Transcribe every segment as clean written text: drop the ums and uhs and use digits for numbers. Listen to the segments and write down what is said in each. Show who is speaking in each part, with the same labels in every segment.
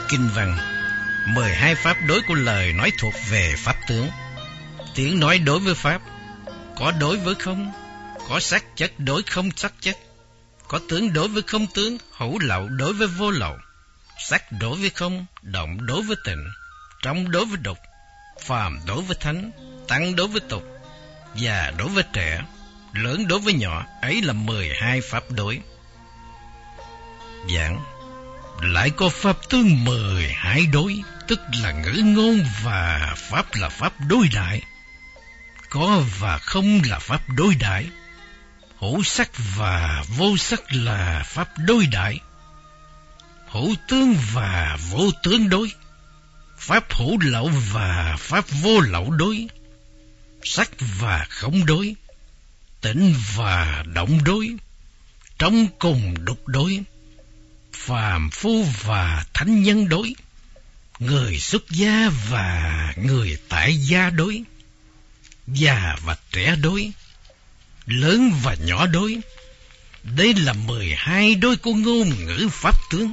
Speaker 1: Kinh văn 12 pháp đối của lời nói thuộc về pháp tướng. Tiếng nói đối với pháp, có đối với không, có sắc chất đối không sắc chất, có tướng đối với không tướng, hữu lậu đối với vô lậu, sắc đối với không, động đối với tịnh, trong đối với đục, phàm đối với thánh, tăng đối với tục, già đối với trẻ, lớn đối với nhỏ, ấy là 12 pháp đối. Giảng lại có pháp tướng 12 đối, tức là ngữ ngôn và pháp là pháp đối đại, có và không là pháp đối đại, hữu sắc và vô sắc là pháp đối đại, hữu tướng và vô tướng đối, pháp hữu lậu và pháp vô lậu đối, sắc và không đối, tịnh và động đối, trong cùng đục đối, phàm phu và thánh nhân đối, người xuất gia và người tại gia đối, già và trẻ đối, lớn và nhỏ đối. Đây là 12 đối của ngôn ngữ pháp tướng.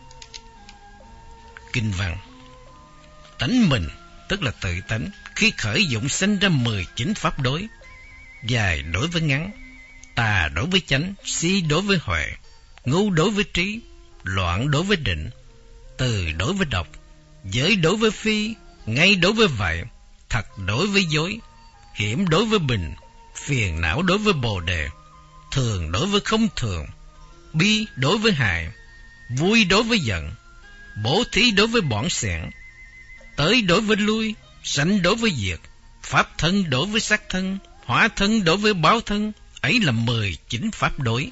Speaker 1: Kinh văn tánh mình, tức là tự tánh, khi khởi dụng sinh ra 19 pháp đối. Dài đối với ngắn, tà đối với chánh, si đối với huệ, ngu đối với trí, loạn đối với định, từ đối với độc, giới đối với phi, ngay đối với vậy, thật đối với dối, hiểm đối với bình, phiền não đối với bồ đề, thường đối với không thường, bi đối với hại, vui đối với giận, bố thí đối với bỏng sẻn, tới đối với lui, sanh đối với diệt, pháp thân đối với sắc thân, hóa thân đối với báo thân, ấy là 19 pháp đối.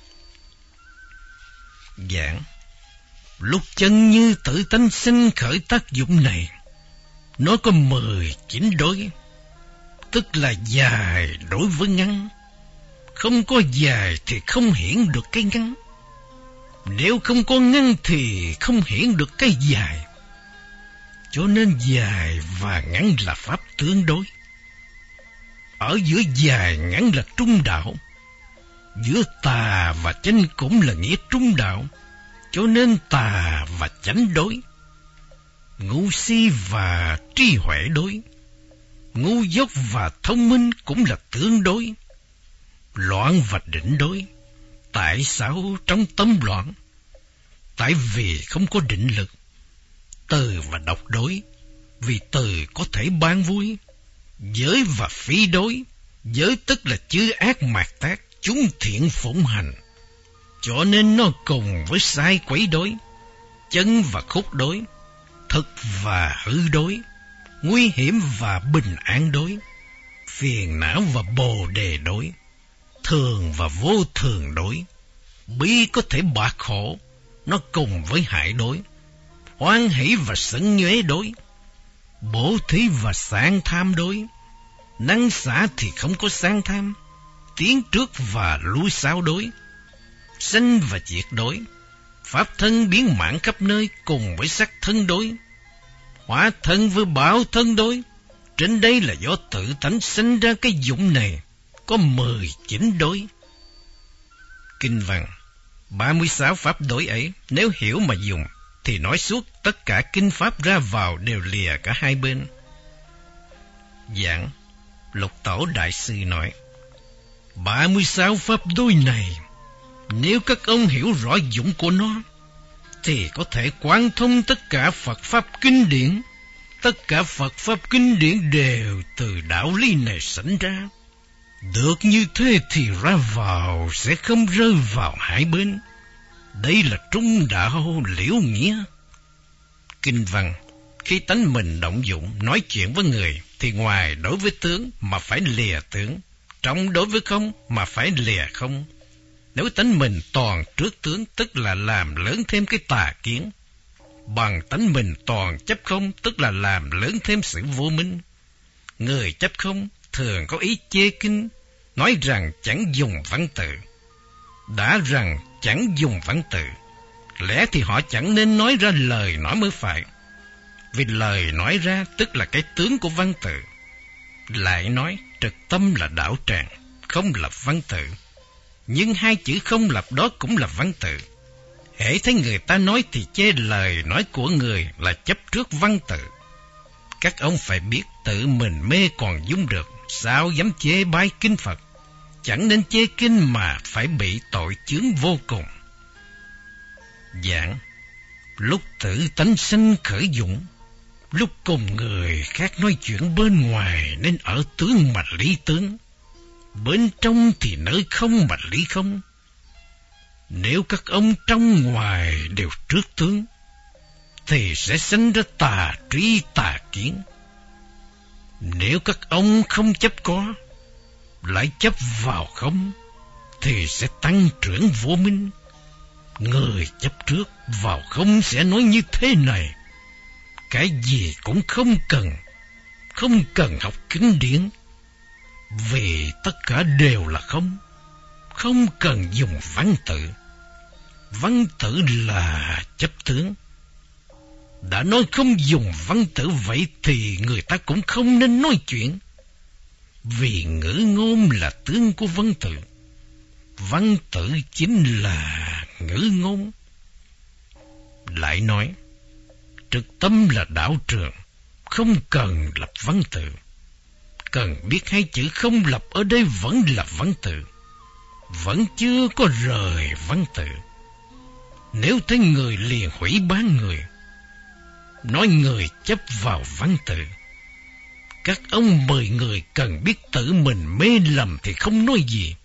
Speaker 1: Giảng lúc chân như tự tánh sinh khởi tác dụng này, nó có 19 đối, tức là dài đối với ngắn. Không có dài thì không hiển được cái ngắn, nếu không có ngắn thì không hiển được cái dài. Cho nên dài và ngắn là pháp tương đối. Ở giữa dài ngắn là trung đạo, giữa tà và chánh cũng là nghĩa trung đạo, cho nên tà và chánh đối. Ngu si và trí huệ đối, ngu dốt và thông minh cũng là tương đối. Loạn và định đối. Tại sao trong tâm loạn? Tại vì không có định lực. Từ và độc đối, vì từ có thể ban vui. Giới và phi đối, giới tức là chư ác mạt tác, chúng thiện phụng hành, cho nên nó cùng với sai quấy đối. Chân và khúc đối, thực và hư đối, nguy hiểm và bình an đối, phiền não và bồ đề đối, thường và vô thường đối, bi có thể bạc khổ, nó cùng với hại đối, hoan hỷ và sân nhuế đối, bố thí và sang tham đối, năng xả thì không có sang tham, tiến trước và lui sau đối, sanh và diệt đối, pháp thân biến mãn khắp nơi cùng với sắc thân đối, hóa thân với báo thân đối. Trên đây là do tự tánh sinh ra cái dụng này, có 19 đối. Kinh văn 36 pháp đối ấy, nếu hiểu mà dùng, thì nói suốt tất cả kinh pháp ra vào đều lìa cả hai bên. Giảng Lục Tổ Đại Sư nói, 36 pháp đối này, nếu các ông hiểu rõ dụng của nó, thì có thể quán thông tất cả Phật Pháp kinh điển. Tất cả Phật Pháp kinh điển đều từ đạo lý này sanh ra. Được như thế thì ra vào sẽ không rơi vào hai bên. Đây là trung đạo liễu nghĩa. Kinh văn, khi tánh mình động dụng nói chuyện với người, thì ngoài đối với tướng mà phải lìa tướng, trong đối với không mà phải lìa không. Nếu tánh mình toàn trước tướng, tức là làm lớn thêm cái tà kiến. Bằng tánh mình toàn chấp không, tức là làm lớn thêm sự vô minh. Người chấp không thường có ý chê kinh, nói rằng chẳng dùng văn tự. Đã rằng chẳng dùng văn tự, lẽ thì họ chẳng nên nói ra lời nói mới phải. Vì lời nói ra tức là cái tướng của văn tự. Lại nói trực tâm là đạo tràng, không lập văn tự. Nhưng hai chữ không lập đó cũng là văn tự. hễ thấy người ta nói thì chê lời nói của người là chấp trước văn tự. Các ông phải biết tự mình mê còn dung được, sao dám chê bai kinh Phật. Chẳng nên chê kinh mà phải bị tội chướng vô cùng. Giảng, lúc tự tánh sanh khởi dụng, lúc cùng người khác nói chuyện bên ngoài nên ở tướng mà lý tướng, bên trong thì nơi không mà lý không. Nếu các ông trong ngoài đều trước tướng, thì sẽ sinh ra tà trí tà kiến. Nếu các ông không chấp có, lại chấp vào không, thì sẽ tăng trưởng vô minh. Người chấp trước vào không sẽ nói như thế này: cái gì cũng không cần học kinh điển, vì tất cả đều là không, không cần dùng văn tự. Văn tự là chấp tướng. Đã nói không dùng văn tự vậy thì người ta cũng không nên nói chuyện, vì ngữ ngôn là tướng của văn tự. Văn tự chính là ngữ ngôn. Lại nói, trực tâm là đạo trường, không cần lập văn tự. Cần biết hai chữ không lập ở đây vẫn là văn tự, vẫn chưa có rời văn tự. Nếu thấy người liền hủy bán người, nói người chấp vào văn tự. Các ông 10 người cần biết tự mình mê lầm thì không nói gì,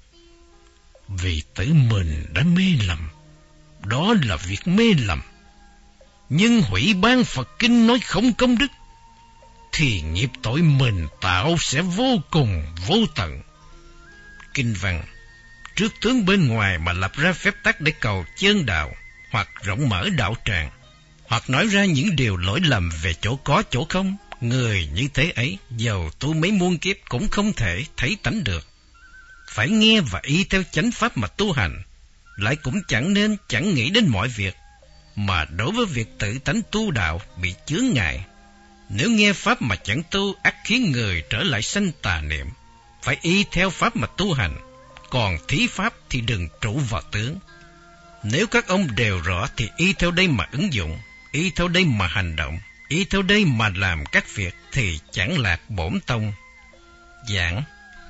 Speaker 1: vì tự mình đã mê lầm, đó là việc mê lầm. Nhưng hủy bán Phật kinh nói không công đức, thì nghiệp tội mình tạo sẽ vô cùng vô tận. Kinh văn, trước tướng bên ngoài mà lập ra phép tắc để cầu chân đạo, hoặc rộng mở đạo tràng, hoặc nói ra những điều lỗi lầm về chỗ có chỗ không, người như thế ấy, dầu tu mấy muôn kiếp cũng không thể thấy tánh được. Phải nghe và y theo chánh pháp mà tu hành, lại cũng chẳng nghĩ đến mọi việc, mà đối với việc tự tánh tu đạo bị chướng ngại. Nếu nghe pháp mà chẳng tu, ắt khiến người trở lại sanh tà niệm. Phải y theo pháp mà tu hành, còn thí pháp thì đừng trụ vào tướng. Nếu các ông đều rõ thì y theo đây mà ứng dụng, y theo đây mà hành động, y theo đây mà làm các việc, thì chẳng lạc bổn tông. Giảng,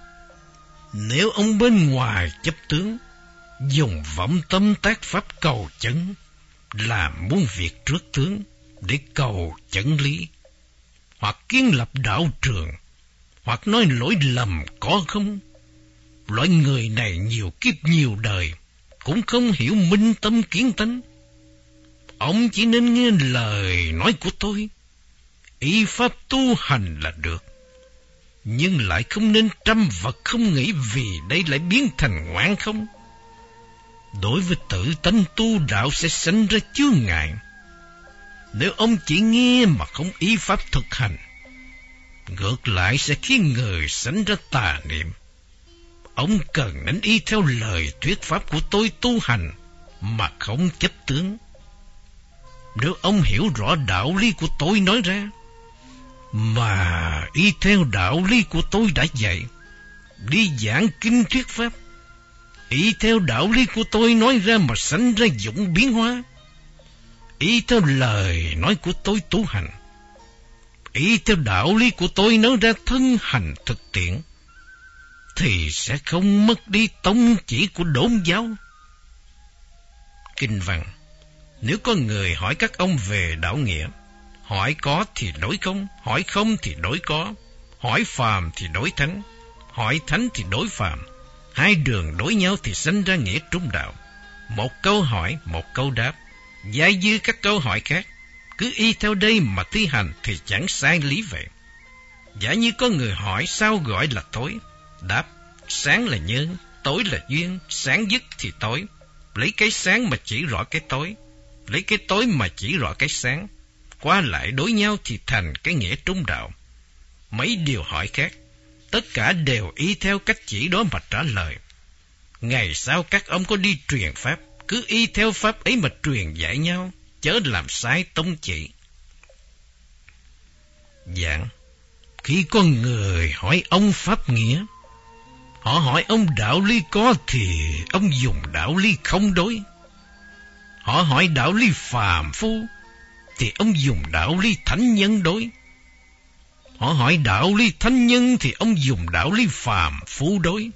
Speaker 1: nếu ông bên ngoài chấp tướng, dùng vọng tâm tác pháp cầu chấn, làm muôn việc trước tướng để cầu chấn lý, hoặc kiến lập đạo trường, hoặc nói lỗi lầm có không, loại người này nhiều kiếp nhiều đời cũng không hiểu minh tâm kiến tánh. Ông chỉ nên nghe lời nói của tôi, y pháp tu hành là được, nhưng lại không nên trăm vật không nghĩ, vì đây lại biến thành ngoạn không. Đối với tự tánh tu đạo sẽ sinh ra chướng ngại. Nếu ông chỉ nghe mà không ý pháp thực hành, ngược lại sẽ khiến người sinh ra tà niệm. Ông cần nên y theo lời thuyết pháp của tôi tu hành, mà không chấp tướng. Nếu ông hiểu rõ đạo lý của tôi nói ra, mà y theo đạo lý của tôi đã dạy, đi giảng kinh thuyết pháp, y theo đạo lý của tôi nói ra mà sanh ra dụng biến hóa, y theo lời nói của tôi tu hành, y theo đạo lý của tôi nói ra thân hành thực tiễn, thì sẽ không mất đi tông chỉ của đốn giáo. Kinh văn, nếu có người hỏi các ông về đạo nghĩa, hỏi có thì đối không, hỏi không thì đối có, hỏi phàm thì đối thánh, hỏi thánh thì đối phàm, hai đường đối nhau thì sinh ra nghĩa trung đạo. Một câu hỏi, một câu đáp, giải dư các câu hỏi khác, cứ y theo đây mà thi hành thì chẳng sai lý vậy. Giả như có người hỏi sao gọi là tối, đáp sáng là nhân, tối là duyên, sáng dứt thì tối, lấy cái sáng mà chỉ rõ cái tối, lấy cái tối mà chỉ rõ cái sáng, qua lại đối nhau thì thành cái nghĩa trung đạo. Mấy điều hỏi khác, tất cả đều y theo cách chỉ đó mà trả lời. Ngày sau các ông có đi truyền pháp, cứ y theo pháp ấy mà truyền dạy nhau, chớ làm sai tông chỉ. Giảng, khi có người hỏi ông pháp nghĩa, họ hỏi ông đạo lý có thì ông dùng đạo lý không đối. Họ hỏi đạo lý phàm phu, thì ông dùng đạo lý thánh nhân đối. Họ hỏi đạo lý thánh nhân, thì ông dùng đạo lý phàm phu đối.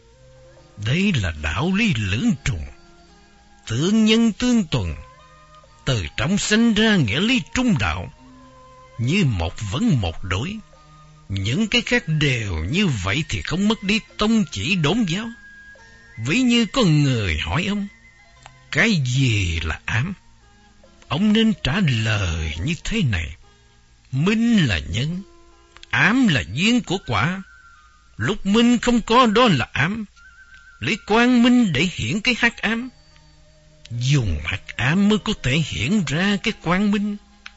Speaker 1: Đây là đạo lý lưỡng trùng, tương nhân tương tuần, từ trong sinh ra nghĩa lý trung đạo, như một vấn một đối. Những cái khác đều như vậy thì không mất đi tông chỉ đốn giáo. Ví như có người hỏi ông, cái gì là ám? Ông nên trả lời như thế này: minh là nhân, ám là duyên của quả. Lúc minh không có đó là ám. Lấy quang minh để hiển cái hắc ám. Dùng hắc ám mới có thể hiển ra cái quang minh.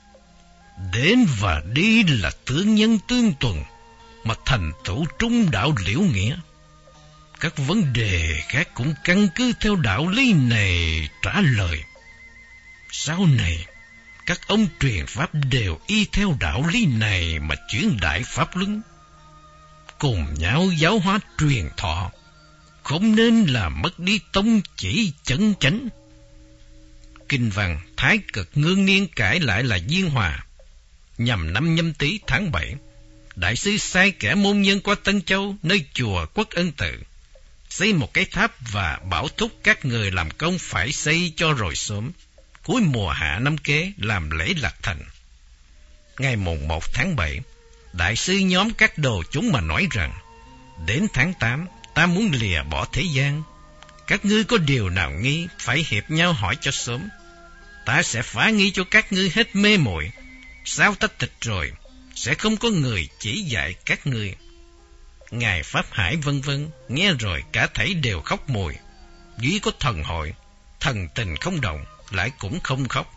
Speaker 1: Đến và đi là tương nhân tương tuần, mà thành tựu trung đạo liễu nghĩa. Các vấn đề khác cũng căn cứ theo đạo lý này trả lời. Sau này, các ông truyền pháp đều y theo đạo lý này mà chuyển đại pháp luân, cùng nhau giáo hóa truyền thọ, không nên làm mất đi tông chỉ chân chánh. Kinh văn Thái Cực Ngưng Niên cải lại là Diên Hòa. Nhằm năm Nhâm Tý tháng 7, đại sư sai kẻ môn nhân qua Tân Châu, nơi chùa Quốc Ân Tự, xây một cái tháp và bảo thúc các người làm công phải xây cho rồi sớm. Cuối mùa hạ năm kế làm lễ lạc thành. Ngày mùng 1 tháng 7, đại sư nhóm các đồ chúng mà nói rằng: đến tháng 8, ta muốn lìa bỏ thế gian. Các ngươi có điều nào nghi, phải hiệp nhau hỏi cho sớm. Ta sẽ phá nghi cho các ngươi hết mê muội. Sao ta tịch rồi, sẽ không có người chỉ dạy các ngươi. Ngài Pháp Hải vân vân, nghe rồi cả thảy đều khóc mùi. Duy có thần hội, thần tình không động, lại cũng không khóc.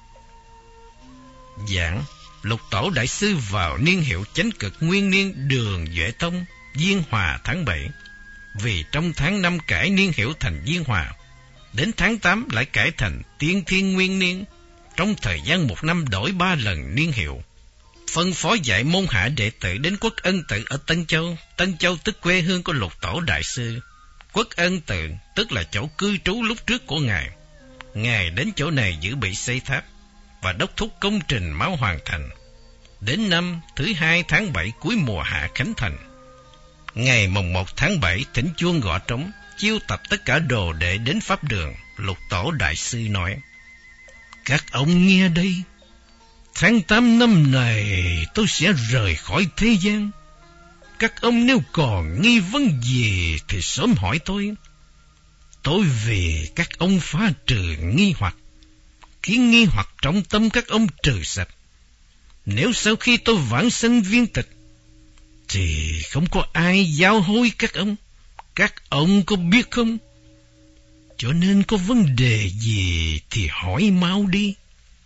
Speaker 1: Giảng Lục Tổ đại sư vào niên hiệu Chánh Cực Nguyên Niên Đường Duệ Tông, Diên Hòa tháng 7. Vì trong tháng 5 cải niên hiệu thành Diên Hòa, đến tháng 8 lại cải thành Tiên Thiên Nguyên Niên. Trong thời gian 1 năm đổi 3 lần niên hiệu. Phân phó dạy môn hạ đệ tử đến Quốc Ân Tự ở Tân Châu. Tân Châu tức quê hương của Lục Tổ đại sư. Quốc Ân Tự tức là chỗ cư trú lúc trước của Ngài. Ngài đến chỗ này giữ bị xây tháp và đốc thúc công trình máu hoàn thành. Đến năm thứ 2 tháng 7 cuối mùa hạ khánh thành. Ngày mùng 1 tháng 7 thỉnh chuông gõ trống, chiêu tập tất cả đồ đệ đến pháp đường. Lục Tổ đại sư nói: các ông nghe đây, tháng 8 năm này tôi sẽ rời khỏi thế gian. Các ông nếu còn nghi vấn gì thì sớm hỏi tôi. Tôi vì các ông phá trừ nghi hoặc, khiến nghi hoặc trong tâm các ông trừ sạch. Nếu sau khi tôi vãng sanh viên tịch, thì không có ai giao hối các ông có biết không? Cho nên có vấn đề gì thì hỏi mau đi.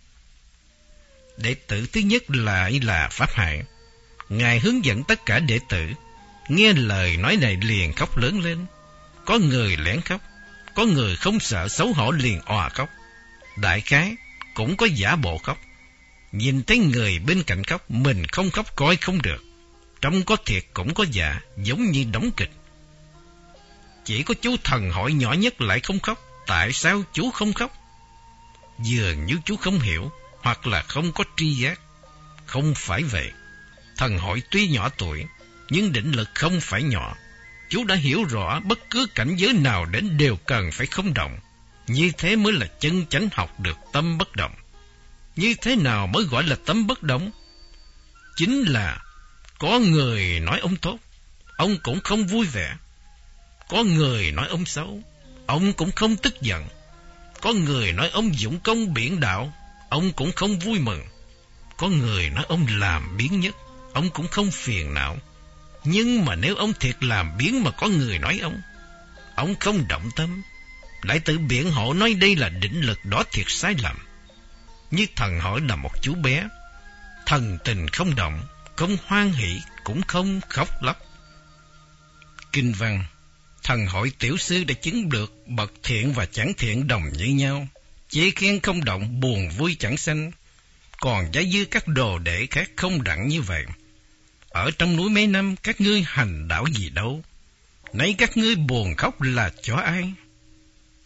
Speaker 1: Đệ tử thứ nhất lại là Pháp Hải. Ngài hướng dẫn tất cả đệ tử. Nghe lời nói này liền khóc lớn lên. Có người lén khóc, có người không sợ xấu hổ liền òa khóc. Đại khái cũng có giả bộ khóc. Nhìn thấy người bên cạnh khóc, mình không khóc coi không được. Trông có thiệt cũng có giả, giống như đóng kịch. Chỉ có chú Thần Hội nhỏ nhất lại không khóc. Tại sao chú không khóc? Dường như chú không hiểu, hoặc là không có tri giác. Không phải vậy. Thần Hội tuy nhỏ tuổi, nhưng định lực không phải nhỏ. Chú đã hiểu rõ bất cứ cảnh giới nào đến đều cần phải không động. Như thế mới là chân chánh học được tâm bất động. Như thế nào mới gọi là tâm bất động? Chính là có người nói ông tốt, ông cũng không vui vẻ. Có người nói ông xấu, ông cũng không tức giận. Có người nói ông dụng công biện đạo, ông cũng không vui mừng. Có người nói ông làm biến nhất, ông cũng không phiền não. Nhưng mà nếu ông thiệt làm biến mà có người nói ông không động tâm, lại tự biện hộ nói đây là định lực, đó thiệt sai lầm. Như Thần Hội là một chú bé, thần tình không động, không hoan hỷ, cũng không khóc lóc. Kinh văn Thần Hội tiểu sư đã chứng được bậc thiện và chẳng thiện đồng như nhau, chế khen không động, buồn vui chẳng sanh. Còn giá dư các đồ đệ khác không đặng như vậy. Ở trong núi mấy năm các ngươi hành đạo gì đâu, nấy các ngươi buồn khóc là cho ai?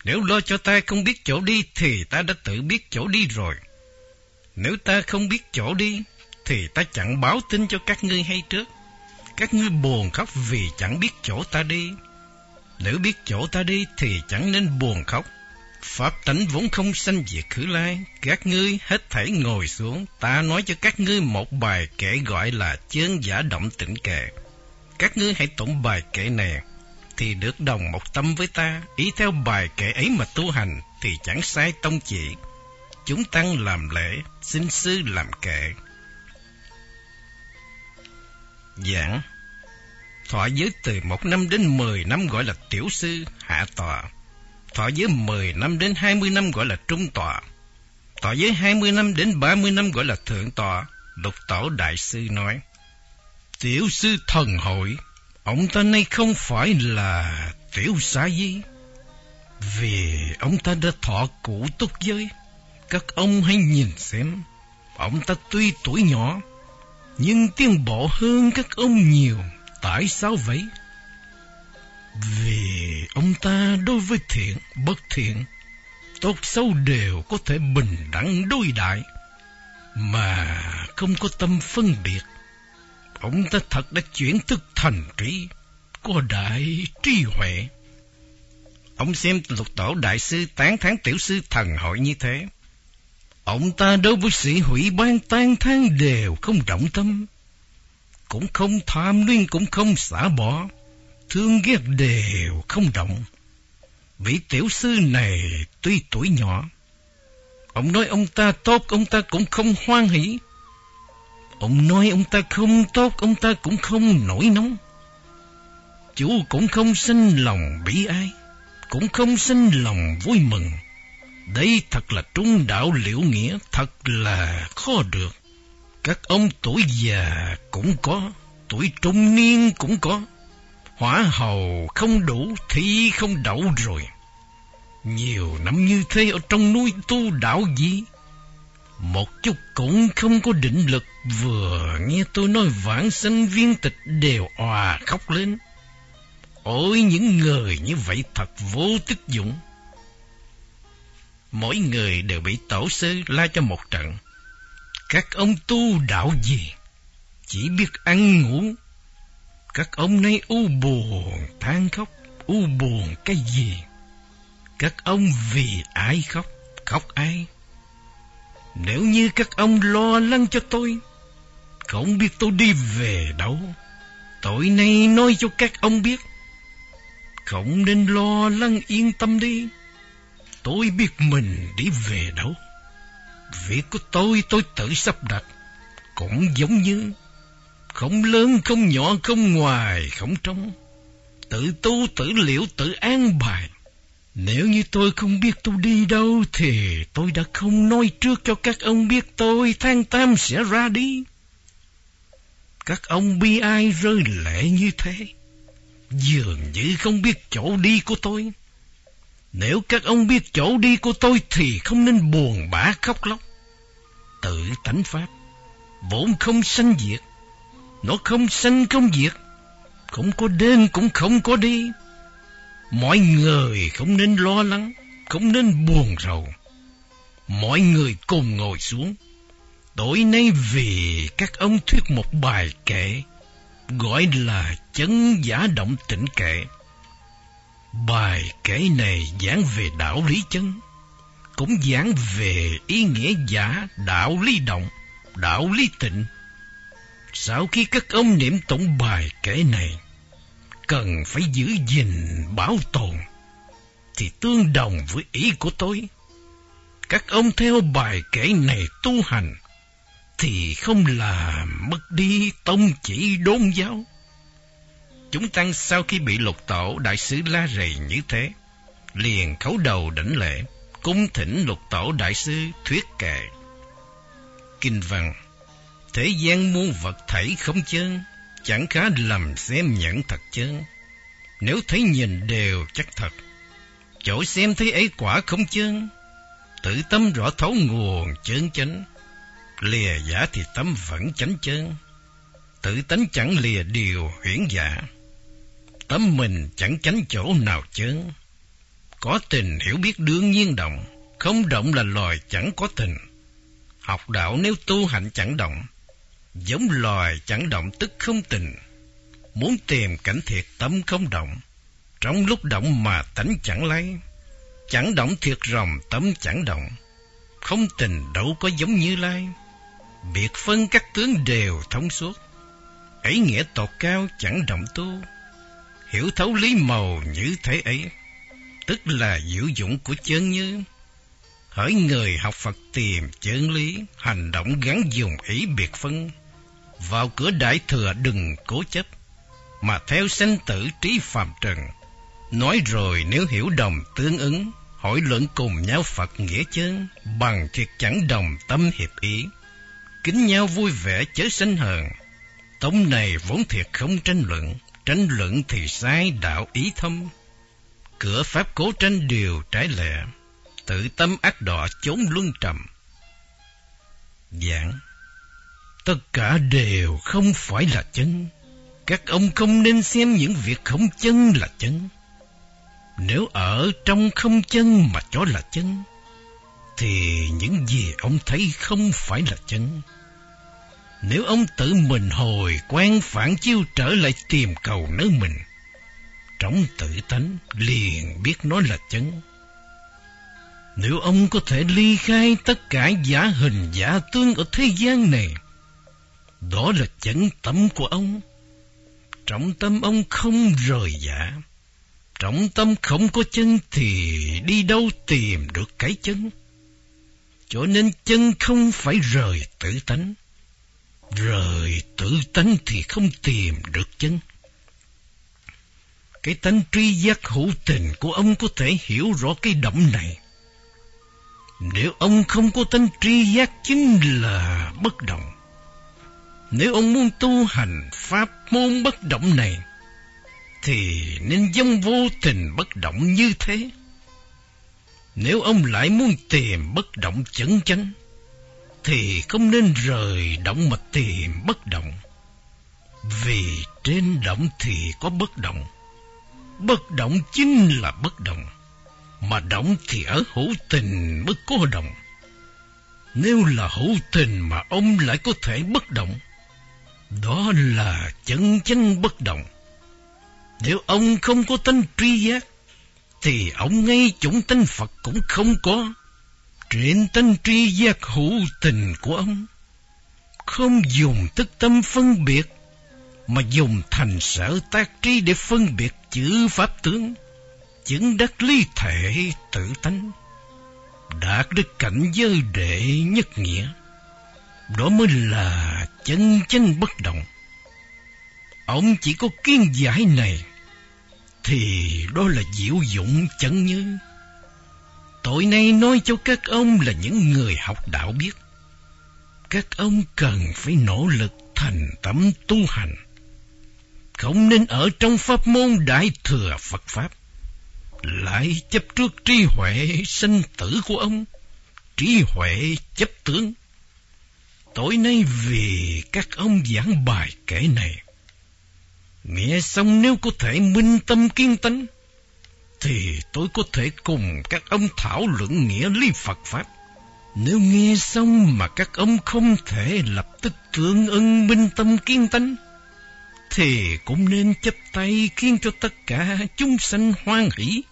Speaker 1: Nếu lo cho ta không biết chỗ đi thì ta đã tự biết chỗ đi rồi. Nếu ta không biết chỗ đi thì ta chẳng báo tin cho các ngươi hay trước. Các ngươi buồn khóc vì chẳng biết chỗ ta đi. Nếu biết chỗ ta đi thì chẳng nên buồn khóc. Pháp tánh vốn không sanh diệt khử lai. Các ngươi hết thảy ngồi xuống, ta nói cho các ngươi một bài kệ gọi là Chơn Giả Động Tịnh Kệ. Các ngươi hãy tụng bài kệ này thì được đồng một tâm với ta. Ý theo bài kệ ấy mà tu hành thì chẳng sai tông chỉ. Chúng tăng làm lễ, xin sư làm kệ. Giảng. Thọ giới từ 1 năm đến 10 năm gọi là tiểu sư, hạ tọa. Thọ giới 10 năm đến 20 năm gọi là trung tọa. Thọ giới 20 năm đến 30 năm gọi là thượng tọa. Lục Tổ Đại Sư nói: Tiểu sư Thần Hội, ông ta nay không phải là tiểu sa di, vì ông ta đã thọ cụ túc giới. Các ông hãy nhìn xem, ông ta tuy tuổi nhỏ nhưng tiến bộ hơn các ông nhiều. Tại sao vậy? Vì ông ta đối với thiện, bất thiện, tốt xấu đều có thể bình đẳng đối đãi, mà không có tâm phân biệt. Ông ta thật đã chuyển thức thành trí, có đại trí huệ. Ông xem Lục Tổ Đại Sư tán thán tiểu sư Thần Hội như thế. Ông ta đối với sự hủy ban tan thán đều không động tâm, cũng không tham luyến, cũng không xả bỏ, thương ghét đều không động. Vị tiểu sư này tuy tuổi nhỏ, ông nói ông ta tốt, ông ta cũng không hoan hỷ. Ông nói ông ta không tốt, ông ta cũng không nổi nóng. Chủ cũng không sinh lòng bỉ ai, cũng không sinh lòng vui mừng. Đây thật là trung đạo liễu nghĩa, thật là khó được. Các ông tuổi già cũng có, tuổi trung niên cũng có. Hỏa hầu không đủ, thi không đậu rồi. Nhiều năm như thế ở trong núi tu đạo gì, một chút cũng không có định lực. Vừa nghe tôi nói vãng sanh viên tịch đều òa khóc lên. Ôi, những người như vậy thật vô tích dụng. Mỗi người đều bị tổ sư la cho một trận. Các ông tu đạo gì, chỉ biết ăn ngủ. Các ông nay u buồn than khóc, u buồn cái gì? Các ông vì ai khóc, khóc ai? Nếu như các ông lo lắng cho tôi, không biết tôi đi về đâu, tối nay nói cho các ông biết. Không nên lo lắng, yên tâm đi. Tôi biết mình đi về đâu. Việc của tôi tự sắp đặt. Cũng giống như không lớn, không nhỏ, không ngoài, không trong. Tự tu, tự liệu, tự an bài. Nếu như tôi không biết tôi đi đâu thì tôi đã không nói trước cho các ông biết tôi tháng 8 sẽ ra đi. Các ông bi ai rơi lệ như thế, dường như không biết chỗ đi của tôi. Nếu các ông biết chỗ đi của tôi thì không nên buồn bã khóc lóc. Tự tánh pháp vốn không sanh diệt, nó không sanh không diệt, không có đến cũng không có đi. Mọi người không nên lo lắng, không nên buồn rầu. Mọi người cùng ngồi xuống. Tối nay vì các ông thuyết một bài kệ gọi là Chơn Giả Động Tịnh Kệ. Bài kệ này giảng về đạo lý chân, cũng giảng về ý nghĩa giả đạo lý động, đạo lý tịnh. Sau khi các ông niệm tụng bài kệ này, cần phải giữ gìn bảo tồn, thì tương đồng với ý của tôi. Các ông theo bài kệ này tu hành, thì không làm mất đi tông chỉ đốn giáo. Chúng tăng sau khi bị Lục Tổ Đại Sư la rầy như thế, liền khấu đầu đảnh lễ, cung thỉnh Lục Tổ Đại Sư thuyết kệ. Kinh văn: thế gian muôn vật thảy không chơn, chẳng khá lầm xem nhận thật chơn. Nếu thấy nhìn đều chắc thật, chỗ xem thấy ấy quả không chơn. Tự tâm rõ thấu nguồn chơn chánh, lìa giả thì tâm vẫn chánh chơn. Tự tánh chẳng lìa điều huyễn giả, tâm mình chẳng chánh chỗ nào chơn. Có tình hiểu biết đương nhiên động, không động là loài chẳng có tình. Học đạo nếu tu hạnh chẳng động, giống loài chẳng động tức không tình. Muốn tìm cảnh thiệt tâm không động, trong lúc động mà tánh chẳng lấy. Chẳng động thiệt ròng tâm chẳng động, không tình đâu có giống Như Lai. Biệt phân các tướng đều thông suốt, ấy nghĩa tột cao chẳng động tu. Hiểu thấu lý màu như thế ấy, tức là diệu dụng của chân như. Hỡi người học Phật tìm chân lý, hành động gắn dùng ý biệt phân. Vào cửa đại thừa đừng cố chấp, mà theo sanh tử trí phàm trần. Nói rồi nếu hiểu đồng tương ứng, hỏi luận cùng nhau Phật nghĩa chân. Bằng thiệt chẳng đồng tâm hiệp ý, kính nhau vui vẻ chớ sanh hờn. Tông này vốn thiệt không tranh luận, tranh luận thì sai đạo ý thâm. Cửa pháp cố tranh điều trái lệ, tự tâm ác đọa chốn luân trầm. Giảng: tất cả đều không phải là chân. Các ông không nên xem những việc không chân là chân. Nếu ở trong không chân mà cho là chân, thì những gì ông thấy không phải là chân. Nếu ông tự mình hồi quan phản chiêu trở lại tìm cầu nơi mình, trong tự tánh liền biết nó là chân. Nếu ông có thể ly khai tất cả giả hình giả tướng ở thế gian này, đó là chân tâm của ông. Trong tâm ông không rời giả, trong tâm không có chân thì đi đâu tìm được cái chân. Cho nên chân không phải rời tự tánh, rời tự tánh thì không tìm được chân. Cái tánh tri giác hữu tình của ông có thể hiểu rõ cái động này. Nếu ông không có tánh tri giác chính là bất động. Nếu ông muốn tu hành pháp môn bất động này, thì nên giống vô tình bất động như thế. Nếu ông lại muốn tìm bất động chân chánh, thì không nên rời động mà tìm bất động. Vì trên động thì có bất động, bất động chính là bất động, mà động thì ở hữu tình mới có động. Nếu là hữu tình mà ông lại có thể bất động, đó là chân chánh bất động. Nếu ông không có tánh tri giác, thì ông ngay chủng tánh Phật cũng không có. Trên tánh tri giác hữu tình của ông, không dùng thức tâm phân biệt, mà dùng thành sở tác trí để phân biệt chữ pháp tướng, chứng đắc lý thể tự tánh, đạt được cảnh giới đệ nhất nghĩa. Đó mới là chân chánh bất động. Ông chỉ có kiến giải này, thì đó là diệu dụng chân như. Tối nay nói cho các ông là những người học đạo biết, các ông cần phải nỗ lực thành tâm tu hành, không nên ở trong pháp môn đại thừa Phật Pháp, lại chấp trước trí huệ sinh tử của ông, trí huệ chấp tướng. Tối nay vì các ông giảng bài kể này, nghe xong nếu có thể minh tâm kiên tánh, thì tôi có thể cùng các ông thảo luận nghĩa lý Phật Pháp. Nếu nghe xong mà các ông không thể lập tức tương ưng minh tâm kiên tánh, thì cũng nên chắp tay khiến cho tất cả chúng sanh hoan hỷ.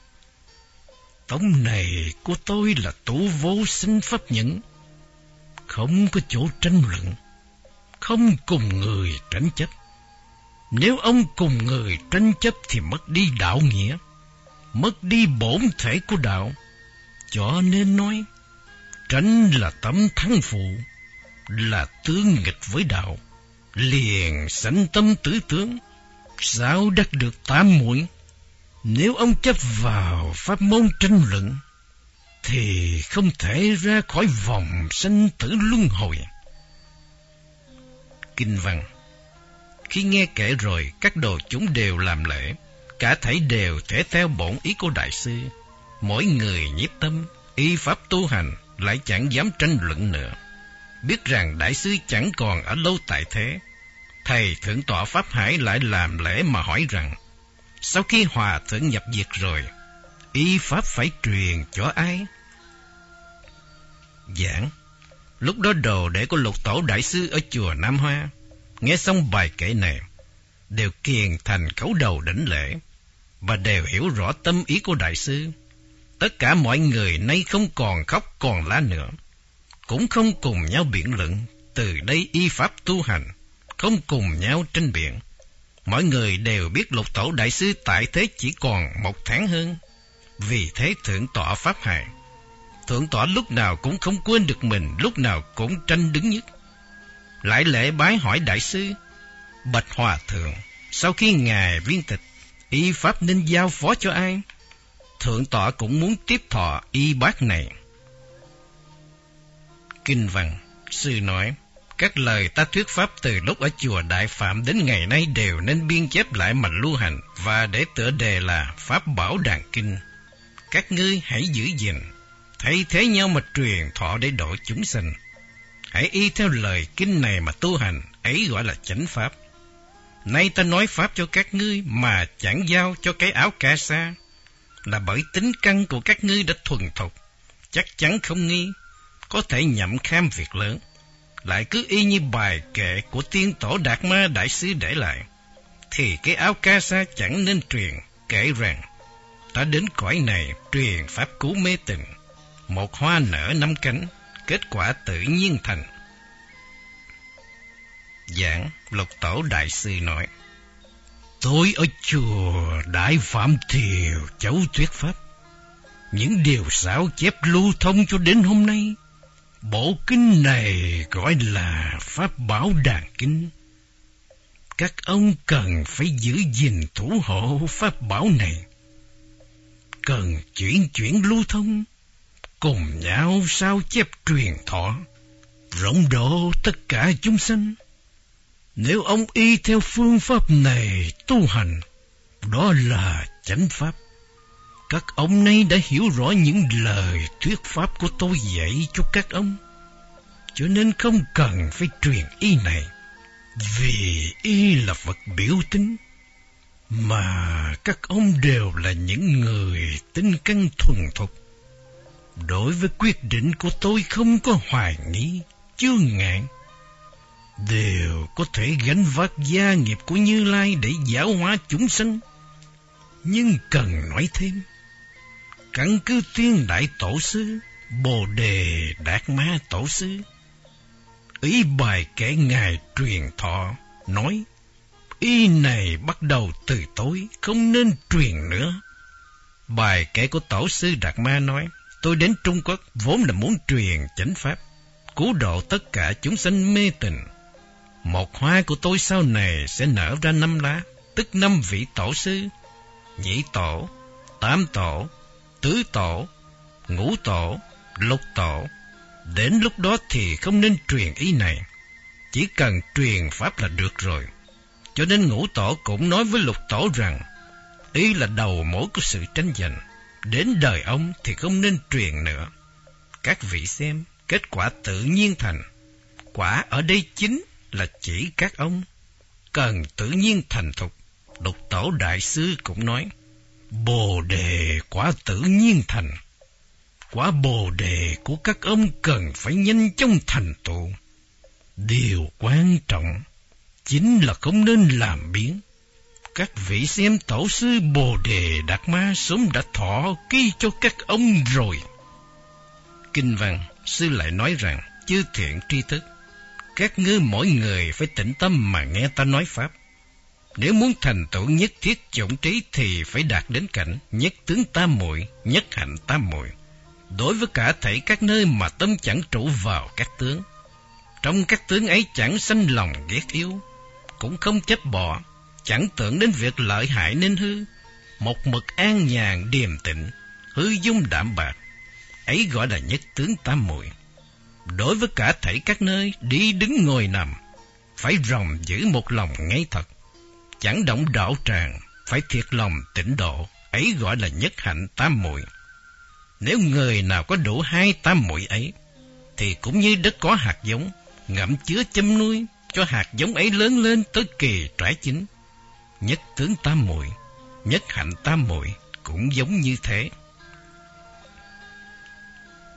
Speaker 1: Tông này của tôi là tu vô sinh pháp nhẫn, không có chỗ tranh luận, không cùng người tranh chấp. Nếu ông cùng người tranh chấp thì mất đi đạo nghĩa, mất đi bổn thể của đạo. Cho nên nói, tranh là tấm thắng phụ, là tương nghịch với đạo, liền sanh tâm tử tướng, sao đắc được tam muội. Nếu ông chấp vào pháp môn tranh luận, thì không thể ra khỏi vòng sanh tử luân hồi. Kinh văn. Khi nghe kể rồi, các đồ chúng đều làm lễ, cả thảy đều thể theo bổn ý của đại sư. Mỗi người nhiếp tâm, y pháp tu hành, lại chẳng dám tranh luận nữa. Biết rằng đại sư chẳng còn ở lâu tại thế, thầy thượng tọa Pháp Hải lại làm lễ mà hỏi rằng, sau khi hòa thượng nhập diệt rồi, y pháp phải truyền cho ai? Giảng. Lúc đó đồ đệ của Lục Tổ đại sư ở chùa Nam Hoa nghe xong bài kể này, đều kiền thành khấu đầu đảnh lễ và đều hiểu rõ tâm ý của đại sư. Tất cả mọi người nay không còn khóc còn la nữa, cũng không cùng nhau biện luận từ đây y pháp tu hành, không cùng nhau tranh biện. Mọi người đều biết Lục Tổ đại sư tại thế chỉ còn 1 tháng hơn, vì thế thượng tọa pháp hài. Thượng tọa lúc nào cũng không quên được mình, lúc nào cũng tranh đứng nhất. Lại lễ bái hỏi đại sư: bạch hòa thượng, sau khi ngài viên tịch, y pháp nên giao phó cho ai? Thượng tọa cũng muốn tiếp thọ y bát này. Kinh văn, sư nói: các lời ta thuyết pháp từ lúc ở chùa Đại Phạm đến ngày nay đều nên biên chép lại mà lưu hành, và để tựa đề là Pháp Bảo Đàn Kinh. Các ngươi hãy giữ gìn, thay thế nhau mà truyền thọ để độ chúng sanh. Hãy y theo lời kinh này mà tu hành, ấy gọi là chánh pháp. Nay ta nói pháp cho các ngươi mà chẳng giao cho cái áo ca sa, là bởi tính căn của các ngươi đã thuần thục, chắc chắn không nghi, có thể nhậm kham việc lớn. Lại cứ y như bài kệ của tiên tổ Đạt Ma đại sư để lại, thì cái áo ca sa chẳng nên truyền, kể rằng ta đến cõi này truyền pháp cứu mê tình, một hoa nở 5 cánh, kết quả tự nhiên thành. Giảng. Lục Tổ đại sư nói: tôi ở chùa Đại Phạm Thiều Chấu thuyết pháp, những điều xảo chép lưu thông cho đến hôm nay. Bộ kinh này gọi là Pháp Bảo Đàn Kinh. Các ông cần phải giữ gìn thủ hộ pháp bảo này, cần chuyển lưu thông, cùng nhau sao chép truyền thọ, rộng độ tất cả chúng sanh. Nếu ông y theo phương pháp này tu hành, đó là chánh pháp. Các ông nay đã hiểu rõ những lời thuyết pháp của tôi dạy cho các ông, cho nên không cần phải truyền y này, vì y là vật biểu tính, mà các ông đều là những người tinh căn thuần thục. Đối với quyết định của tôi không có hoài nghi, chướng ngại, đều có thể gánh vác gia nghiệp của Như Lai để giáo hóa chúng sanh. Nhưng cần nói thêm, căn cứ Tiên Đại Tổ sư, Bồ Đề Đạt Ma Tổ sư, ý bài kể ngài truyền thọ nói, ý này bắt đầu từ tối, không nên truyền nữa. Bài kể của Tổ sư Đạt Ma nói: tôi đến Trung Quốc vốn là muốn truyền chánh pháp, cứu độ tất cả chúng sanh mê tình. Một hoa của tôi sau này sẽ nở ra 5 lá, tức 5 vị tổ sư: Nhị Tổ, Tam Tổ, Tứ Tổ, Ngũ Tổ, Lục Tổ. Đến lúc đó thì không nên truyền ý này, chỉ cần truyền pháp là được rồi. Cho nên Ngũ Tổ cũng nói với Lục Tổ rằng ý là đầu mối của sự tranh giành. Đến đời ông thì không nên truyền nữa. Các vị xem, kết quả tự nhiên thành. Quả ở đây chính là chỉ các ông cần tự nhiên thành thục. Lục Tổ đại sư cũng nói: Bồ đề quả tự nhiên thành. Quả Bồ đề của các ông cần phải nhanh chóng thành tựu. Điều quan trọng chính là không nên làm biến. Các vị xem, Tổ sư Bồ Đề Đạt Ma sớm đã thọ ký cho các ông rồi. Kinh văn, sư lại nói rằng: chư thiện tri thức, các ngươi mỗi người phải tĩnh tâm mà nghe ta nói pháp. Nếu muốn thành tựu nhất thiết chủng trí thì phải đạt đến cảnh nhất tướng tam muội, nhất hạnh tam muội. Đối với cả thảy các nơi mà tâm chẳng trụ vào các tướng, trong các tướng ấy chẳng sanh lòng ghét yếu, cũng không chấp bỏ, chẳng tưởng đến việc lợi hại nên hư, một mực an nhàn điềm tĩnh, hư dung đạm bạc, ấy gọi là nhất tướng tam muội. Đối với cả thảy các nơi đi đứng ngồi nằm, phải ròng giữ một lòng ngay thật, chẳng động đạo tràng, phải thiệt lòng tịnh độ, ấy gọi là nhất hạnh tam muội. Nếu người nào có đủ 2 tam muội ấy, thì cũng như đất có hạt giống, ngậm chứa chăm nuôi, cho hạt giống ấy lớn lên tới kỳ trái chín. Nhất tướng tam muội, nhất hạnh tam muội cũng giống như thế.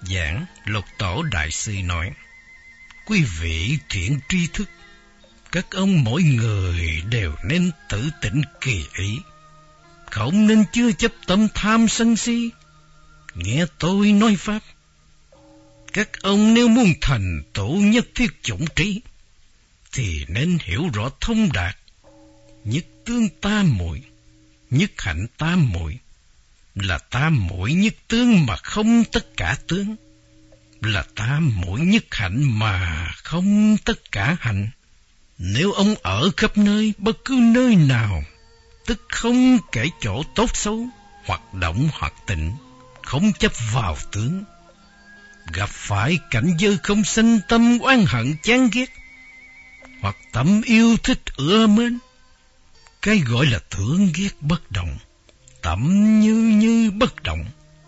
Speaker 1: Giảng Lục Tổ Đại Sư nói: quý vị thiện tri thức, các ông mỗi người đều nên tự tỉnh kỳ ý, không nên chưa chấp tâm tham sân si. Nghe tôi nói pháp, các ông nếu muốn thành tựu nhất thiết chủng trí, thì nên hiểu rõ thông đạt nhất tướng tam muội, nhất hạnh tam muội, là tam muội nhất tướng mà không tất cả tướng, là tam muội nhất hạnh mà không tất cả hạnh. Nếu ông ở khắp nơi, bất cứ nơi nào, tức không kể chỗ tốt xấu, hoặc động hoặc tịnh, không chấp vào tướng, gặp phải cảnh giới không sanh tâm oán hận chán ghét, hoặc tâm yêu thích ưa mến, cái gọi là thương ghét bất động, tâm như bất động.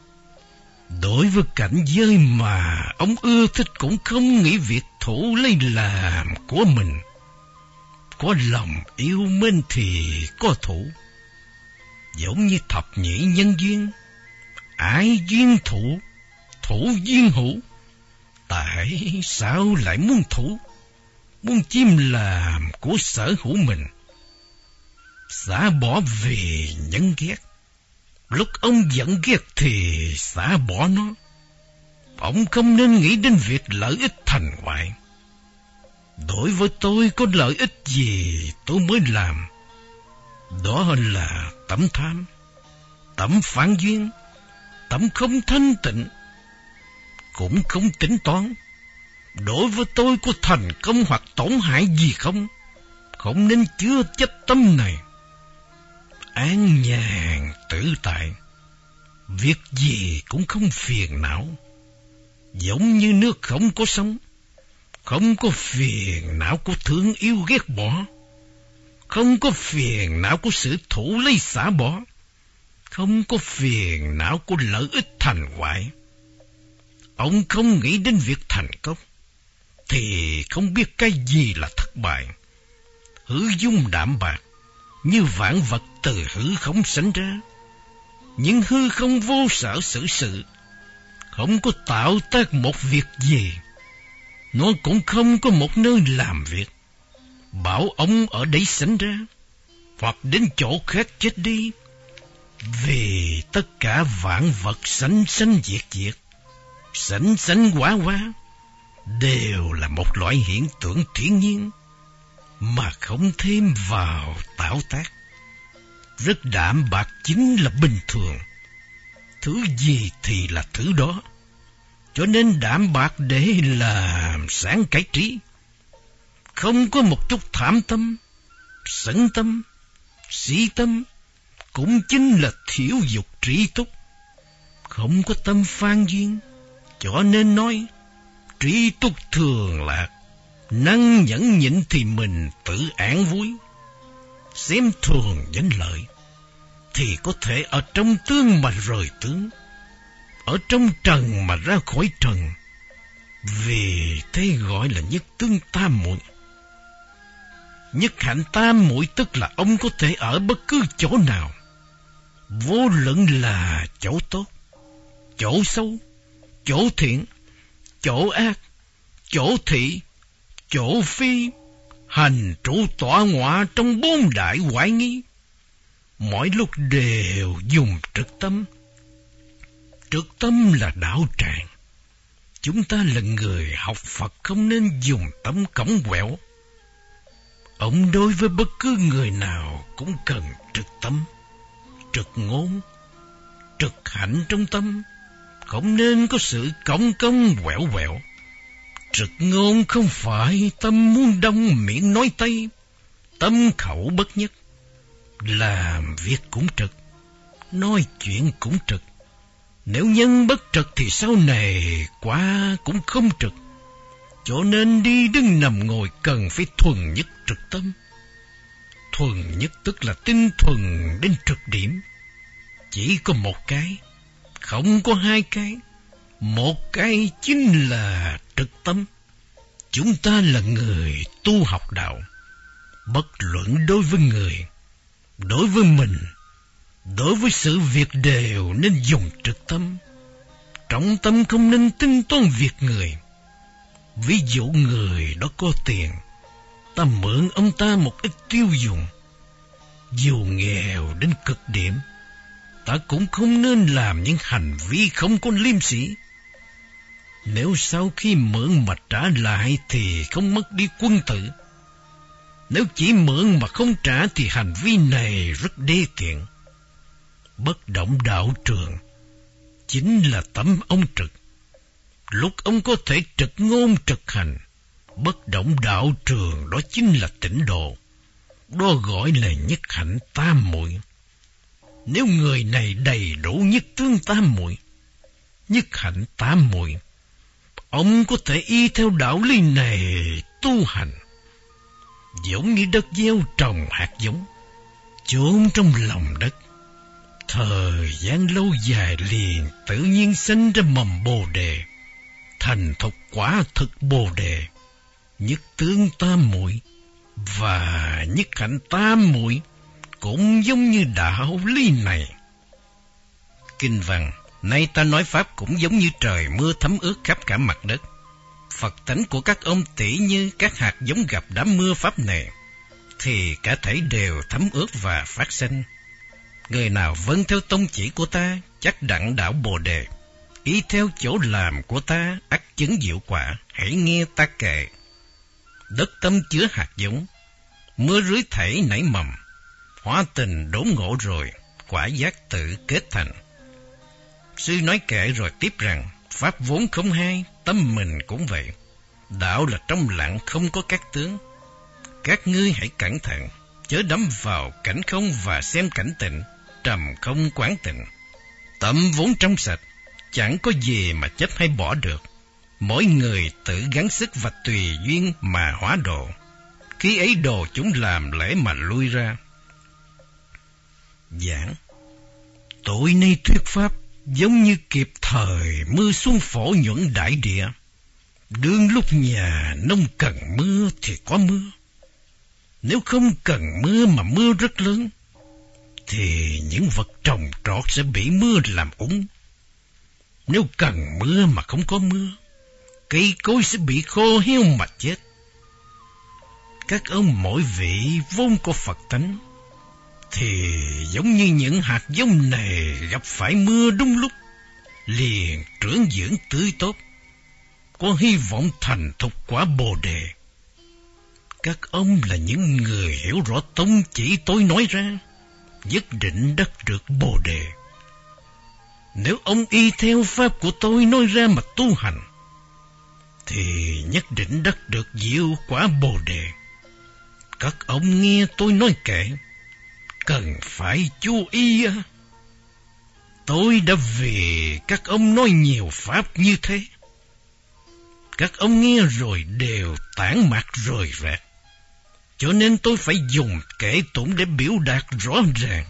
Speaker 1: Đối với cảnh giới mà ông ưa thích cũng không nghĩ việc thủ lấy làm của mình. Có lòng yêu mến thì có thủ, giống như thập nhị nhân duyên, ái duyên thủ, thủ duyên hữu. Tại sao lại muốn thủ, muốn chiếm làm của sở hữu mình? Xả bỏ về nhân ghét, lúc ông giận ghét thì xả bỏ nó. Ông không nên nghĩ đến việc lợi ích thành hoại. Đối với tôi có lợi ích gì tôi mới làm, đó là tấm tham, tấm phản duyên, tấm không thanh tịnh, cũng không tính toán. Đối với tôi có thành công hoặc tổn hại gì không, không nên chứa chấp tâm này. An nhàn tự tại, việc gì cũng không phiền não, giống như nước không có sóng, không có phiền não của thương yêu ghét bỏ, không có phiền não của sự thủ lấy xả bỏ, không có phiền não của lợi ích thành hoại. Ông không nghĩ đến việc thành công, thì không biết cái gì là thất bại. Hư dung đạm bạc, như vạn vật từ hư không sanh ra. Nhưng hư không vô sở xử sự, không có tạo tác một việc gì, nó cũng không có một nơi làm việc. Bảo ông ở đấy sanh ra, hoặc đến chỗ khác chết đi. Vì tất cả vạn vật sanh sanh diệt diệt, sanh sanh hóa hóa, đều là một loại hiện tượng thiên nhiên, mà không thêm vào tạo tác. Rất đạm bạc chính là bình thường, thứ gì thì là thứ đó. Cho nên đạm bạc để làm sáng cái trí, không có một chút tham tâm, sân tâm, si tâm, cũng chính là thiểu dục trí túc. Không có tâm phan duyên, cho nên nói trí túc thường lạc, năng nhẫn nhịn thì mình tự an vui. Xem thường danh lợi, thì có thể ở trong tướng mà rời tướng, ở trong trần mà ra khỏi trần. Vì thế gọi là nhất tướng tam muội. Nhất hạnh tam muội tức là ông có thể ở bất cứ chỗ nào, vô luận là chỗ tốt, chỗ xấu, chỗ thiện, chỗ ác, chỗ thị, chỗ phi, hành trụ tọa ngọa trong bốn đại hoại nghi, mỗi lúc đều dùng trực tâm. Trực tâm là đạo tràng. Chúng ta là người học Phật không nên dùng tâm cõng quẹo. Ông đối với bất cứ người nào cũng cần trực tâm, trực ngôn, trực hạnh trong tâm, không nên có sự cõng cong quẹo quẹo. Trực ngôn không phải tâm muốn đông miệng nói tây, tâm khẩu bất nhất. Làm việc cũng trực, nói chuyện cũng trực. Nếu nhân bất trực thì sau này quá cũng không trực. Cho nên đi đứng nằm ngồi cần phải thuần nhất trực tâm. Thuần nhất tức là tinh thuần đến trực điểm. Chỉ có một cái, không có hai cái. Một cái chính là trực tâm. Chúng ta là người tu học đạo, bất luận đối với người, đối với mình, đối với sự việc đều nên dùng trực tâm. trọng tâm không nên tính toán việc người. Ví dụ người đó có tiền, ta mượn ông ta một ít tiêu dùng. Dù nghèo đến cực điểm, ta cũng không nên làm những hành vi không có liêm sỉ. Nếu sau khi mượn mà trả lại thì không mất đi quân tử. Nếu chỉ mượn mà không trả thì hành vi này rất đê tiện. Bất động đạo trường chính là tấm ông trực. Lúc ông có thể trực ngôn trực hành, bất động đạo trường đó chính là tịnh độ. Đó gọi là nhất hạnh tam muội. Nếu người này đầy đủ nhất tướng tam muội, nhất hạnh tam muội, ông có thể y theo đạo lý này tu hành. Giống như đất gieo trồng hạt giống, chôn trong lòng đất, thời gian lâu dài liền tự nhiên sinh ra mầm bồ đề, thành thục quả thực bồ đề, nhất tướng tam muội và nhất hạnh tam muội cũng giống như đạo lý này. Kinh văn, nay ta nói pháp cũng giống như trời mưa thấm ướt khắp cả mặt đất. Phật tánh của các ông tỷ như các hạt giống gặp đám mưa pháp này, thì cả thảy đều thấm ướt và phát sinh. Người nào vâng theo tông chỉ của ta, chắc đặng đạo bồ đề. Ý theo chỗ làm của ta, ắt chứng diệu quả, hãy nghe ta kệ. Đất tâm chứa hạt giống, mưa rưới thảy nảy mầm, hóa tình đốn ngộ rồi, quả giác tự kết thành. Sư nói kệ rồi tiếp rằng, pháp vốn không hay, tâm mình cũng vậy. Đạo là trong lặng không có các tướng. Các ngươi hãy cẩn thận, chớ đắm vào cảnh không và xem cảnh tịnh, trầm không quán tịnh. Tâm vốn trong sạch, chẳng có gì mà chấp hay bỏ được. Mỗi người tự gắng sức và tùy duyên mà hóa độ. Khi ấy đồ chúng làm lễ mà lui ra. Giảng, tối nay thuyết pháp giống như kịp thời mưa xuống phổ nhuận đại địa. Đương lúc nhà nông cần mưa thì có mưa. Nếu không cần mưa mà mưa rất lớn, thì những vật trồng trọt sẽ bị mưa làm úng. Nếu cần mưa mà không có mưa, cây cối sẽ bị khô héo mà chết. Các ông mỗi vị vốn có Phật tánh, thì giống như những hạt giống này gặp phải mưa đúng lúc, liền trưởng dưỡng tươi tốt, có hy vọng thành thục quả bồ đề. Các ông là những người hiểu rõ tông chỉ tôi nói ra, nhất định đắc được bồ đề. Nếu ông y theo pháp của tôi nói ra mà tu hành, thì nhất định đắc được diệu quả bồ đề. Các ông nghe tôi nói kệ, cần phải chú ý. Tôi đã vì các ông nói nhiều pháp như thế. Các ông nghe rồi đều tản mạc rời rạc, cho nên tôi phải dùng kệ tụng để biểu đạt rõ ràng.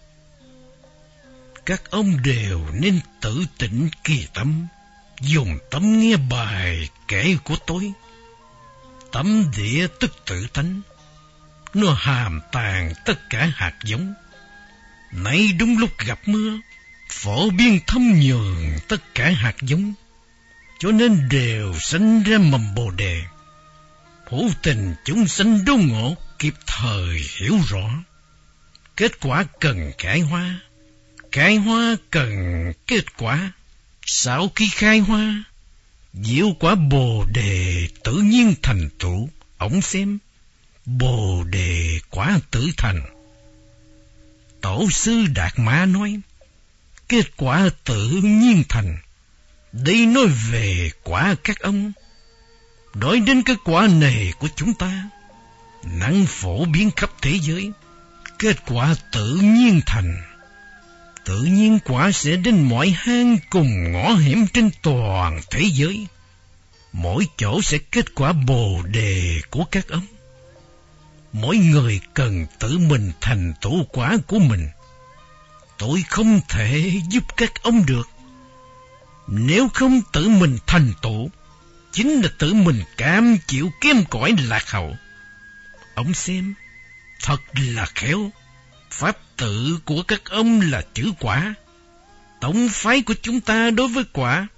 Speaker 1: Các ông đều nên tự tịnh kỳ tâm, dùng tâm nghe bài kệ của tôi. Tâm địa tức tự tánh, nó hàm tàng tất cả hạt giống. Nay đúng lúc gặp mưa, phổ biên thâm nhường tất cả hạt giống, cho nên đều sanh ra mầm bồ đề. Hữu tình chúng sanh đốn ngộ, kịp thời hiểu rõ. Kết quả cần khai hoa, khai hoa cần kết quả. Sau khi khai hoa, diệu quả bồ đề tự nhiên thành tựu. Ông xem, bồ đề quả tự thành. Tổ sư Đạt Ma nói, kết quả tự nhiên thành. Đây nói về quả các ông. Nói đến cái quả này của chúng ta, năng phổ biến khắp thế giới. Kết quả tự nhiên thành. Tự nhiên quả sẽ đến mọi hang cùng ngõ hẻm trên toàn thế giới. Mỗi chỗ sẽ kết quả bồ đề của các ông. Mỗi người cần tự mình thành tựu quả của mình. Tôi không thể giúp các ông được. Nếu không tự mình thành tựu, chính là tự mình cam chịu kém cỏi lạc hậu. Ông xem, thật là khéo. Pháp tự của các ông là chữ quả. Tổng phái của chúng ta đối với quả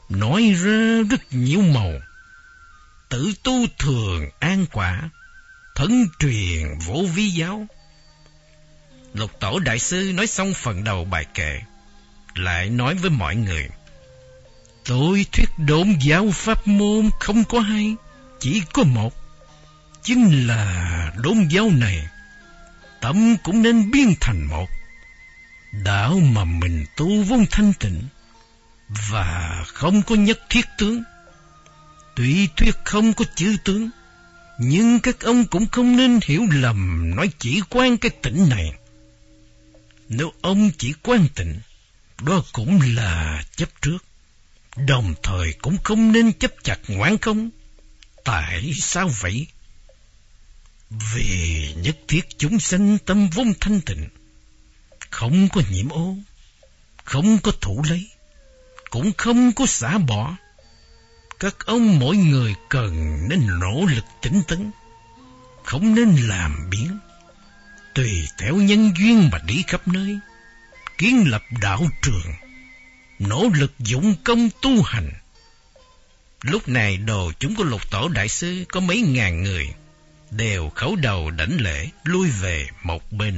Speaker 1: nói ra rất nhiều màu. Tự tu thường an quả, thân truyền vô vi giáo. Lục Tổ đại sư nói xong phần đầu bài kệ, lại nói với mọi người: tôi thuyết độn giáo pháp môn không có hai, chỉ có một, chính là độn giáo này tâm cũng nên biến thành một. Đạo mà mình tu vốn thanh tịnh và không có nhất thiết tướng. Tuy thuyết không có chữ tướng, nhưng các ông cũng không nên hiểu lầm nói chỉ quan cái tịnh này. Nếu ông chỉ quan tịnh, đó cũng là chấp trước, đồng thời cũng không nên chấp chặt ngoan không. Tại sao vậy? Vì nhất thiết chúng sanh tâm vốn thanh tịnh, không có nhiễm ô, không có thủ lấy, cũng không có xả bỏ. Các ông mỗi người cần nên nỗ lực tinh tấn, không nên làm biến, tùy theo nhân duyên mà đi khắp nơi, kiến lập đạo trường, nỗ lực dụng công tu hành. Lúc này đồ chúng của Lục Tổ đại sư có mấy ngàn người, đều khấu đầu đảnh lễ lui về một bên.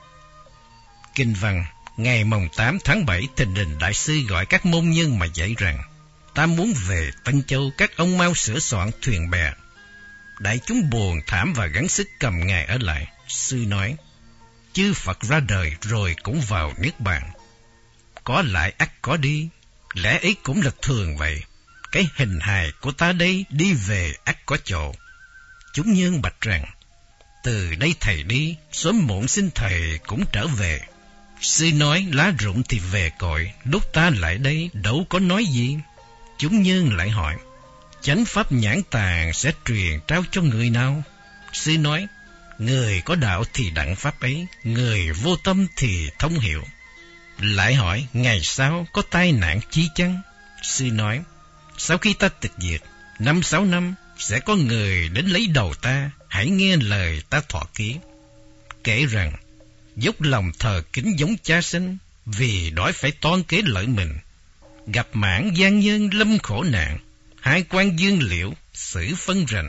Speaker 1: Kinh văn ngày mồng 8 tháng 7, Thình Lình đại sư gọi các môn nhân mà dạy rằng: ta muốn về Tân Châu, các ông mau sửa soạn thuyền bè. Đại chúng buồn thảm và gắng sức cầm ngài ở lại. Sư nói: chư Phật ra đời rồi cũng vào niết bàn, có lại ắt có đi, lẽ ấy cũng là thường vậy. Cái hình hài của ta đây đi về ắt có chỗ. Chúng nhân bạch rằng: từ đây thầy đi, sớm muộn xin thầy cũng trở về. Sư nói: lá rụng thì về cội, lúc ta lại đây đâu có nói gì. Chúng nhân lại hỏi: chánh pháp nhãn tàng sẽ truyền trao cho người nào? Sư nói: người có đạo thì đặng pháp ấy, người vô tâm thì thông hiểu. Lại hỏi: ngày sau có tai nạn chi chăng? Sư nói: sau khi ta tịch diệt 5-6 năm sẽ có người đến lấy đầu ta, hãy nghe lời ta thọ ký. Kể rằng dốc lòng thờ kính giống cha sinh, vì đói phải toan kế lợi mình. Gặp mãn gian nhân lâm khổ nạn, hai quan dương liệu xử phân rành.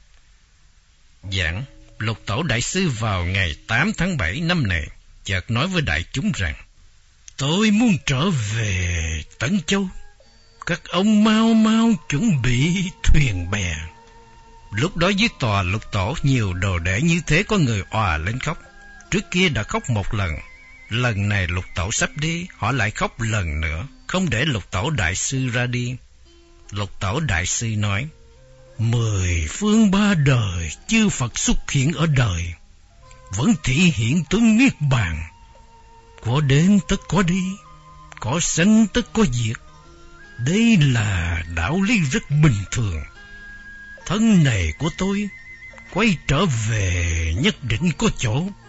Speaker 1: Giảng Lục Tổ đại sư vào ngày 8 tháng 7 năm này chợt nói với đại chúng rằng: tôi muốn trở về Tấn Châu, các ông mau mau chuẩn bị thuyền bè. Lúc đó dưới tòa Lục Tổ nhiều đồ đệ như thế, có người òa lên khóc. Trước kia đã khóc một lần, lần này Lục Tổ sắp đi, họ lại khóc lần nữa, không để Lục Tổ đại sư ra đi. Lục Tổ đại sư nói: 10 phương 3 đời chư Phật xuất hiện ở đời, vẫn thị hiện tướng niết bàn. Có đến tất có đi, có sanh tất có diệt. Đây là đạo lý rất bình thường. Thân này của tôi quay trở về nhất định có chỗ.